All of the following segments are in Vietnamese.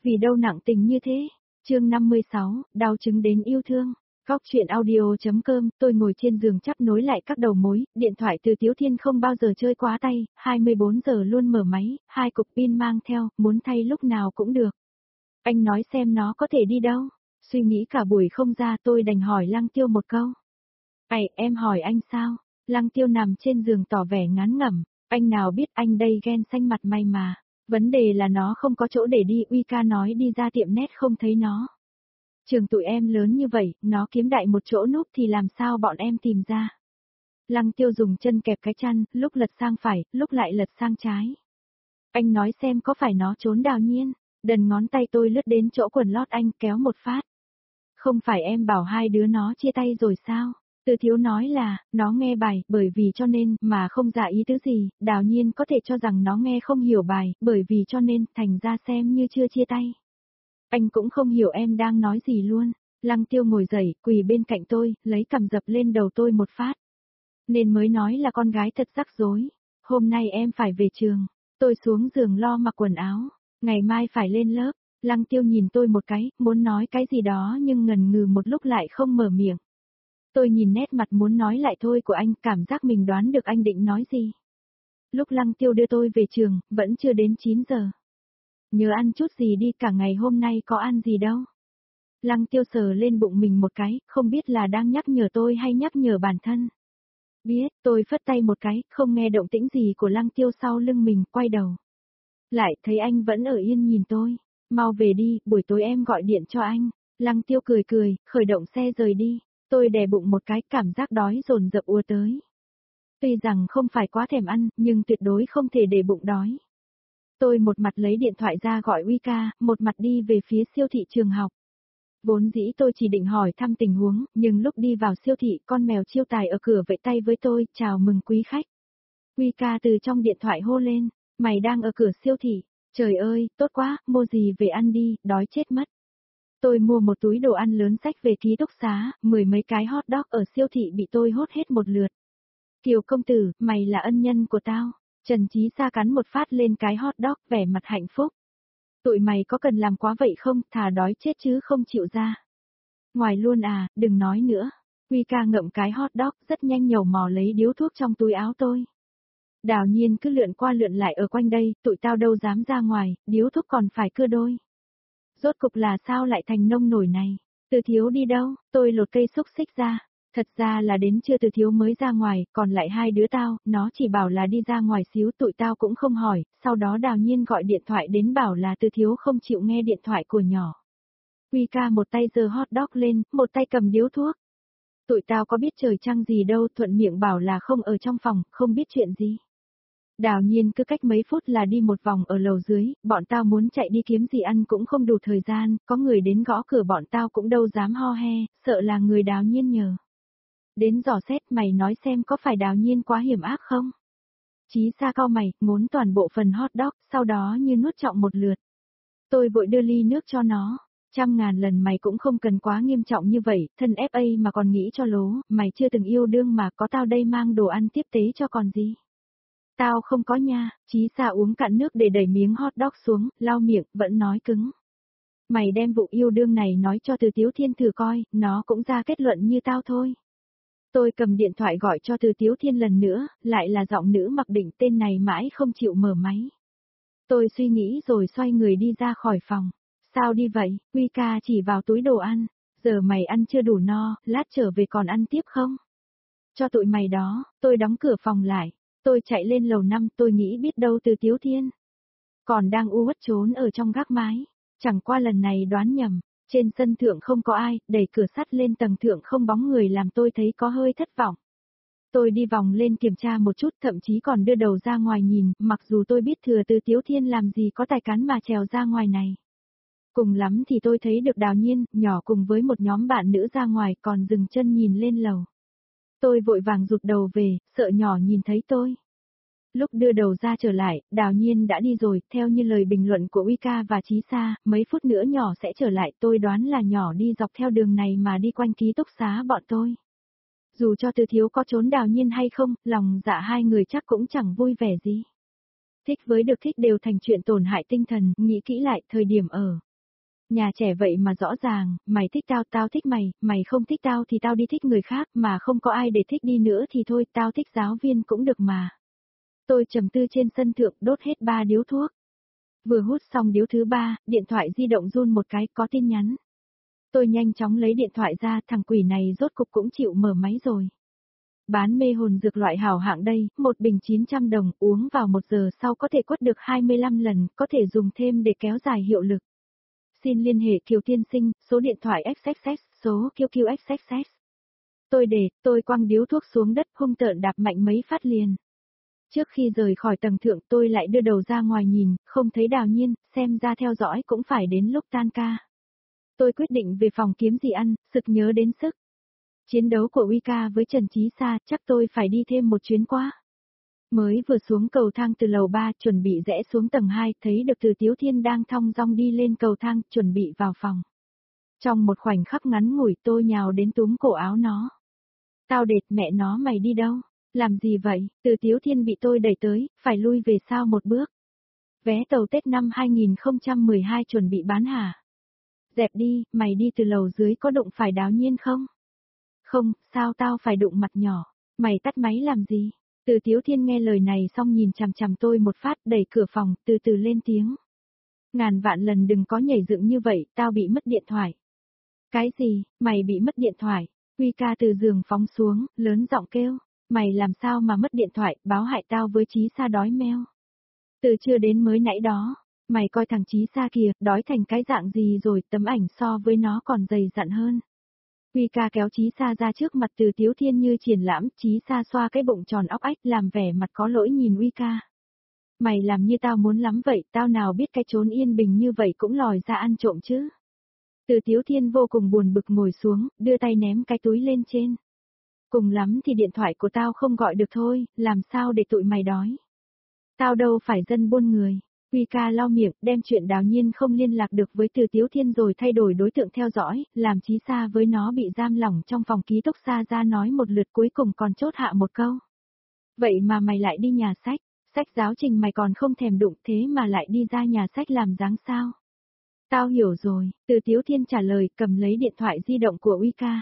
Vì đâu nặng tình như thế? Chương 56, đau chứng đến yêu thương. Góc chuyện audio.com, tôi ngồi trên giường chắp nối lại các đầu mối, điện thoại từ Tiếu Thiên không bao giờ chơi quá tay, 24 giờ luôn mở máy, 2 cục pin mang theo, muốn thay lúc nào cũng được. Anh nói xem nó có thể đi đâu? Suy nghĩ cả buổi không ra, tôi đành hỏi Lăng Tiêu một câu. Em hỏi anh sao? Lăng Tiêu nằm trên giường tỏ vẻ ngán ngẩm, anh nào biết anh đây ghen xanh mặt mày mà. Vấn đề là nó không có chỗ để đi, Uy ca nói đi ra tiệm net không thấy nó. Trường tụi em lớn như vậy, nó kiếm đại một chỗ núp thì làm sao bọn em tìm ra. Lăng Tiêu dùng chân kẹp cái chăn, lúc lật sang phải, lúc lại lật sang trái. Anh nói xem có phải nó trốn Đào Nhiên. Đần ngón tay tôi lướt đến chỗ quần lót anh kéo một phát. Không phải em bảo hai đứa nó chia tay rồi sao? Từ Thiếu nói là, nó nghe bài, bởi vì cho nên, mà không dạ ý tứ gì, Đào Nhiên có thể cho rằng nó nghe không hiểu bài, bởi vì cho nên, thành ra xem như chưa chia tay. Anh cũng không hiểu em đang nói gì luôn. Lăng Tiêu ngồi dậy, quỳ bên cạnh tôi, lấy cằm dập lên đầu tôi một phát. Nên mới nói là con gái thật rắc rối. Hôm nay em phải về trường. Tôi xuống giường lo mặc quần áo. Ngày mai phải lên lớp. Lăng Tiêu nhìn tôi một cái, muốn nói cái gì đó nhưng ngần ngừ một lúc lại không mở miệng. Tôi nhìn nét mặt muốn nói lại thôi của anh, cảm giác mình đoán được anh định nói gì. Lúc Lăng Tiêu đưa tôi về trường, vẫn chưa đến 9 giờ. Nhớ ăn chút gì đi, cả ngày hôm nay có ăn gì đâu. Lăng Tiêu sờ lên bụng mình một cái, không biết là đang nhắc nhở tôi hay nhắc nhở bản thân. Biết, tôi phất tay một cái, không nghe động tĩnh gì của Lăng Tiêu sau lưng mình, quay đầu. Lại thấy anh vẫn ở yên nhìn tôi. Mau về đi, buổi tối em gọi điện cho anh. Lăng Tiêu cười cười, khởi động xe rời đi. Tôi đè bụng một cái, cảm giác đói dồn dập ùa tới. Tuy rằng không phải quá thèm ăn, nhưng tuyệt đối không thể để bụng đói. Tôi một mặt lấy điện thoại ra gọi Uy ca, một mặt đi về phía siêu thị trường học. Vốn dĩ tôi chỉ định hỏi thăm tình huống, nhưng lúc đi vào siêu thị, con mèo chiêu tài ở cửa vẫy tay với tôi, chào mừng quý khách. Uy ca từ trong điện thoại hô lên, mày đang ở cửa siêu thị. Trời ơi, tốt quá, mua gì về ăn đi, đói chết mất. Tôi mua một túi đồ ăn lớn xách về ký túc xá, 10 mấy cái hot dog ở siêu thị bị tôi hốt hết một lượt. Kiều công tử, mày là ân nhân của tao. Trần Chí Sa cắn một phát lên cái hot dog, vẻ mặt hạnh phúc. Tụi mày có cần làm quá vậy không, thà đói chết chứ không chịu ra. Ngoài luôn à, đừng nói nữa. Huy ca ngậm cái hot dog, rất nhanh nhầu mò lấy điếu thuốc trong túi áo tôi. Đào Nhiên cứ lượn qua lượn lại ở quanh đây, tụi tao đâu dám ra ngoài, điếu thuốc còn phải cưa đôi. Rốt cục là sao lại thành nông nổi này? Từ Thiếu đi đâu? Tôi lột cây xúc xích ra. Thật ra là đến trưa Từ Thiếu mới ra ngoài, còn lại hai đứa tao, nó chỉ bảo là đi ra ngoài xíu, tụi tao cũng không hỏi, sau đó Đào Nhiên gọi điện thoại đến bảo là Từ Thiếu không chịu nghe điện thoại của nhỏ. Huy ca một tay giơ hot dog lên, một tay cầm điếu thuốc. Tụi tao có biết trời trăng gì đâu, thuận miệng bảo là không ở trong phòng, không biết chuyện gì. Đào Nhiên cứ cách mấy phút là đi một vòng ở lầu dưới, bọn tao muốn chạy đi kiếm gì ăn cũng không đủ thời gian, có người đến gõ cửa bọn tao cũng đâu dám ho he, sợ là người Đào Nhiên nhờ. Đến dò xét mày nói xem có phải Đào Nhiên quá hiểm ác không? Chí Sa cau mày, ngốn toàn bộ phần hot dog, sau đó như nuốt trọng một lượt. Tôi vội đưa ly nước cho nó. 100.000 lần mày cũng không cần quá nghiêm trọng như vậy, thân FA mà còn nghĩ cho lố, mày chưa từng yêu đương mà có tao đây mang đồ ăn tiếp tế cho còn gì. Tao không có nha, Chí Sa uống cạn nước để đẩy miếng hot dog xuống, lau miệng, vẫn nói cứng. Mày đem vụ yêu đương này nói cho Từ Tiếu Thiên thử coi, nó cũng ra kết luận như tao thôi. Tôi cầm điện thoại gọi cho Từ Tiếu Thiên lần nữa, lại là giọng nữ mặc định tên này mãi không chịu mở máy. Tôi suy nghĩ rồi xoay người đi ra khỏi phòng. Sao đi vậy? Huy ca chỉ vào túi đồ ăn. Giờ mày ăn chưa đủ no, lát trở về còn ăn tiếp không? Cho tụi mày đó, tôi đóng cửa phòng lại. Tôi chạy lên lầu 5, tôi nghĩ biết đâu Từ Tiếu Thiên còn đang u uất trốn ở trong gác mái. Chẳng qua lần này đoán nhầm. Trên sân thượng không có ai, đẩy cửa sắt lên tầng thượng không bóng người làm tôi thấy có hơi thất vọng. Tôi đi vòng lên kiểm tra một chút, thậm chí còn đưa đầu ra ngoài nhìn, mặc dù tôi biết thừa Từ Tiếu Thiên làm gì có tài cán mà trèo ra ngoài này. Cùng lắm thì tôi thấy được Đào Nhiên, nhỏ cùng với một nhóm bạn nữ ra ngoài còn dừng chân nhìn lên lầu. Tôi vội vàng rụt đầu về, sợ nhỏ nhìn thấy tôi. Lúc đưa đầu ra trở lại, Đào Nhiên đã đi rồi, theo như lời bình luận của Uy ca và Chí Sa, mấy phút nữa nhỏ sẽ trở lại, tôi đoán là nhỏ đi dọc theo đường này mà đi quanh ký túc xá bọn tôi. Dù cho Từ Thiếu có trốn Đào Nhiên hay không, lòng dạ hai người chắc cũng chẳng vui vẻ gì. Thích với được thích đều thành chuyện tổn hại tinh thần, nghĩ kỹ lại thời điểm ở. Nhà trẻ vậy mà rõ ràng, mày thích tao, tao thích mày, mày không thích tao thì tao đi thích người khác, mà không có ai để thích đi nữa thì thôi, tao thích giáo viên cũng được mà. Tôi trầm tư trên sân thượng đốt hết 3 điếu thuốc. Vừa hút xong điếu thứ 3, điện thoại di động run một cái có tin nhắn. Tôi nhanh chóng lấy điện thoại ra, thằng quỷ này rốt cục cũng chịu mở máy rồi. Bán mê hồn dược loại hảo hạng đây, một bình 900 đồng, uống vào 1 giờ sau có thể quất được 25 lần, có thể dùng thêm để kéo dài hiệu lực. Xin liên hệ Kiều tiên sinh, số điện thoại XXX, số QQXXX. Tôi quăng điếu thuốc xuống đất hung tợn đạp mạnh mấy phát liền. Trước khi rời khỏi tầng thượng tôi lại đưa đầu ra ngoài nhìn, không thấy Đào Nhiên, xem ra theo dõi cũng phải đến lúc tan ca. Tôi quyết định về phòng kiếm gì ăn, sực nhớ đến sức. Chiến đấu của Wika với Trần Chí Sa, chắc tôi phải đi thêm một chuyến qua. Mới vừa xuống cầu thang từ lầu 3 chuẩn bị rẽ xuống tầng 2, thấy được Từ Tiếu Thiên đang thong dong đi lên cầu thang, chuẩn bị vào phòng. Trong một khoảnh khắc ngắn ngủi tôi nhào đến túm cổ áo nó. Tao đệt mẹ nó mày đi đâu? Làm gì vậy? Từ Tiếu Thiên bị tôi đẩy tới, phải lui về sau một bước. Vé tàu Tết năm 2012 chuẩn bị bán hả? Dẹp đi, mày đi từ lầu dưới có đụng phải Đào Nhiên không? Không, sao tao phải đụng mặt nhỏ? Mày tắt máy làm gì? Từ Tiếu Thiên nghe lời này xong nhìn chằm chằm tôi một phát, đẩy cửa phòng, từ từ lên tiếng. Ngàn vạn lần đừng có nhảy dựng như vậy, tao bị mất điện thoại. Cái gì, mày bị mất điện thoại? Wika từ giường phóng xuống, lớn giọng kêu. Mày làm sao mà mất điện thoại, báo hại tao với Chí Sa đói meo. Từ trưa đến mới nãy đó, mày coi thằng Chí Sa kìa, đói thành cái dạng gì rồi, tấm ảnh so với nó còn dày dặn hơn. Wika kéo Chí Sa ra trước mặt Từ Tiếu Thiên như triển lãm, Chí Sa xoa cái bụng tròn óc ách làm vẻ mặt có lỗi nhìn Wika. Mày làm như tao muốn lắm vậy, tao nào biết cái chốn yên bình như vậy cũng lòi ra ăn trộm chứ. Từ Tiếu Thiên vô cùng buồn bực ngồi xuống, đưa tay ném cái túi lên trên. Cùng lắm thì điện thoại của tao không gọi được thôi, làm sao để tụi mày đói. Tao đâu phải dân buôn người. Wika lau miệng, đem chuyện Đào Nhiên không liên lạc được với Từ Tiếu Thiên rồi thay đổi đối tượng theo dõi, làm Chí Sa với nó bị giam lỏng trong phòng ký túc xa ra nói một lượt cuối cùng còn chốt hạ một câu. Vậy mà mày lại đi nhà sách, sách giáo trình mày còn không thèm đụng thế mà lại đi ra nhà sách làm dáng sao? Tao hiểu rồi, Từ Tiếu Thiên trả lời cầm lấy điện thoại di động của Wika.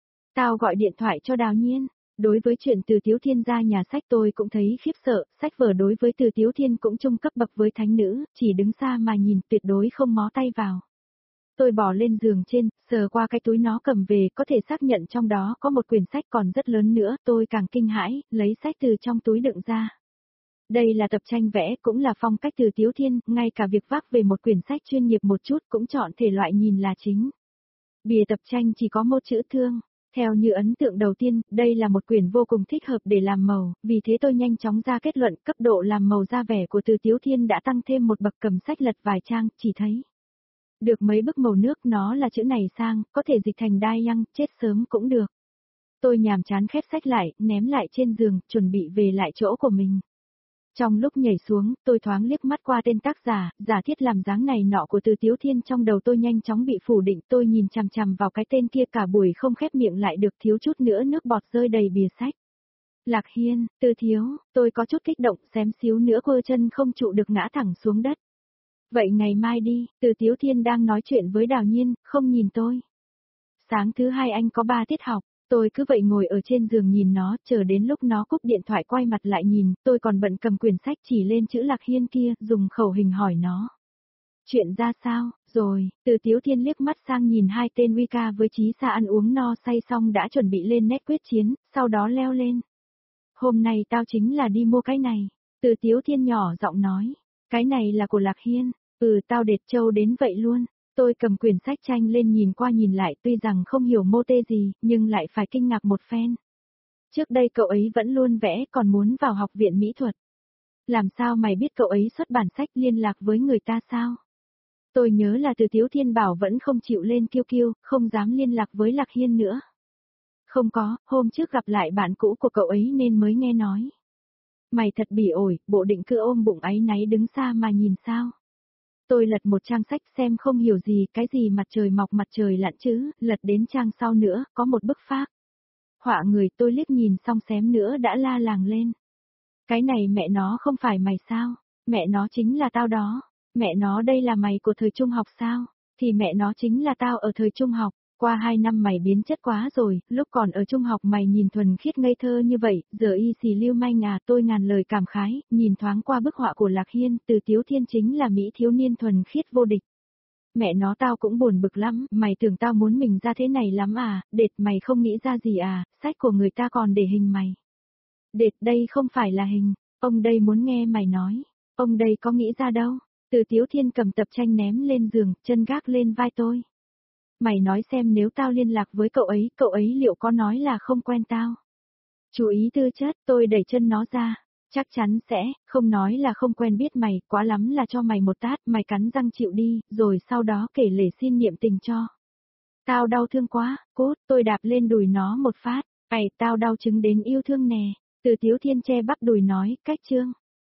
Tao gọi điện thoại cho Đào Nhiên. Đối với chuyện Từ Tiếu Thiên ra nhà sách tôi cũng thấy khiếp sợ, sách vở đối với Từ Tiếu Thiên cũng chung cấp bậc với thánh nữ, chỉ đứng xa mà nhìn tuyệt đối không mó tay vào. Tôi bỏ lên giường trên, sờ qua cái túi nó cầm về có thể xác nhận trong đó có một quyển sách còn rất lớn nữa, tôi càng kinh hãi, lấy sách từ trong túi đựng ra. Đây là tập tranh vẽ cũng là phong cách Từ Tiếu Thiên, ngay cả việc vác về một quyển sách chuyên nghiệp một chút cũng chọn thể loại nhìn là chính. Bìa tập tranh chỉ có một chữ thương. Theo như ấn tượng đầu tiên, đây là một quyển vô cùng thích hợp để làm màu, vì thế tôi nhanh chóng ra kết luận cấp độ làm màu da vẻ của Từ Tiếu Thiên đã tăng thêm một bậc cầm sách lật vài trang, chỉ thấy. Được mấy bức màu nước nó là chữ này sang, có thể dịch thành đai nhăng, chết sớm cũng được. Tôi nhàm chán khép sách lại, ném lại trên giường, chuẩn bị về lại chỗ của mình. Trong lúc nhảy xuống, tôi thoáng liếc mắt qua tên tác giả thiết làm dáng này nọ của Từ Tiếu Thiên trong đầu tôi nhanh chóng bị phủ định, tôi nhìn chằm chằm vào cái tên kia cả buổi không khép miệng lại được thiếu chút nữa nước bọt rơi đầy bìa sách. Lạc Hiên, Từ Thiếu, tôi có chút kích động xém xíu nữa quơ chân không trụ được ngã thẳng xuống đất. Vậy ngày mai đi, Từ Tiếu Thiên đang nói chuyện với Đào Nhiên, không nhìn tôi. Sáng thứ 2 anh có 3 tiết học. Tôi cứ vậy ngồi ở trên giường nhìn nó, chờ đến lúc nó cúp điện thoại quay mặt lại nhìn, tôi còn bận cầm quyển sách chỉ lên chữ Lạc Hiên kia, dùng khẩu hình hỏi nó. Chuyện ra sao, rồi, Từ Tiếu Thiên liếc mắt sang nhìn hai tên Wika với Chí Sa ăn uống no say xong đã chuẩn bị lên nét quyết chiến, sau đó leo lên. Hôm nay tao chính là đi mua cái này, Từ Tiếu Thiên nhỏ giọng nói, cái này là của Lạc Hiên, tao đệt trâu đến vậy luôn. Tôi cầm quyển sách tranh lên nhìn qua nhìn lại tuy rằng không hiểu mô tê gì, nhưng lại phải kinh ngạc một phen. Trước đây cậu ấy vẫn luôn vẽ còn muốn vào học viện mỹ thuật. Làm sao mày biết cậu ấy xuất bản sách liên lạc với người ta sao? Tôi nhớ là Từ Tiếu Thiên bảo vẫn không chịu lên kiêu kiêu, không dám liên lạc với Lạc Hiên nữa. Không có, hôm trước gặp lại bạn cũ của cậu ấy nên mới nghe nói. Mày thật bỉ ổi, bộ định cứ ôm bụng áy náy đứng xa mà nhìn sao? Tôi lật một trang sách xem không hiểu gì, cái gì mặt trời mọc mặt trời lặn chứ, lật đến trang sau nữa, có một bức phác. Họa người tôi liếc nhìn xong xém nữa đã la làng lên. Cái này mẹ nó không phải mày sao, mẹ nó chính là tao đó, mẹ nó đây là mày của thời trung học sao, Thì mẹ nó chính là tao ở thời trung học, qua 2 năm mày biến chất quá rồi, lúc còn ở trung học mày nhìn thuần khiết ngây thơ như vậy, giờ y xì lưu manh à, tôi ngàn lời cảm khái, nhìn thoáng qua bức họa của Lạc Hiên, Từ Tiếu Thiên chính là Mỹ thiếu niên thuần khiết vô địch. Mẹ nó tao cũng buồn bực lắm, mày tưởng tao muốn mình ra thế này lắm à, đệt mày không nghĩ ra gì à, sách của người ta còn để hình mày. Đệt đây không phải là hình, ông đây muốn nghe mày nói, ông đây có nghĩ ra đâu. Từ Tiếu Thiên cầm tập tranh ném lên giường, chân gác lên vai tôi. Mày nói xem nếu tao liên lạc với cậu ấy liệu có nói là không quen tao? Chú ý tư chất, tôi đẩy chân nó ra. Chắc chắn sẽ, không nói là không quen biết mày, quá lắm là cho mày một tát, mày cắn răng chịu đi, rồi sau đó kể lể xin niệm tình cho. Tao đau thương quá, cốt, tôi đạp lên đùi nó một phát, tao đau chứng đến yêu thương nè. Từ Tiếu Thiên che bắp đùi nói, cách chương.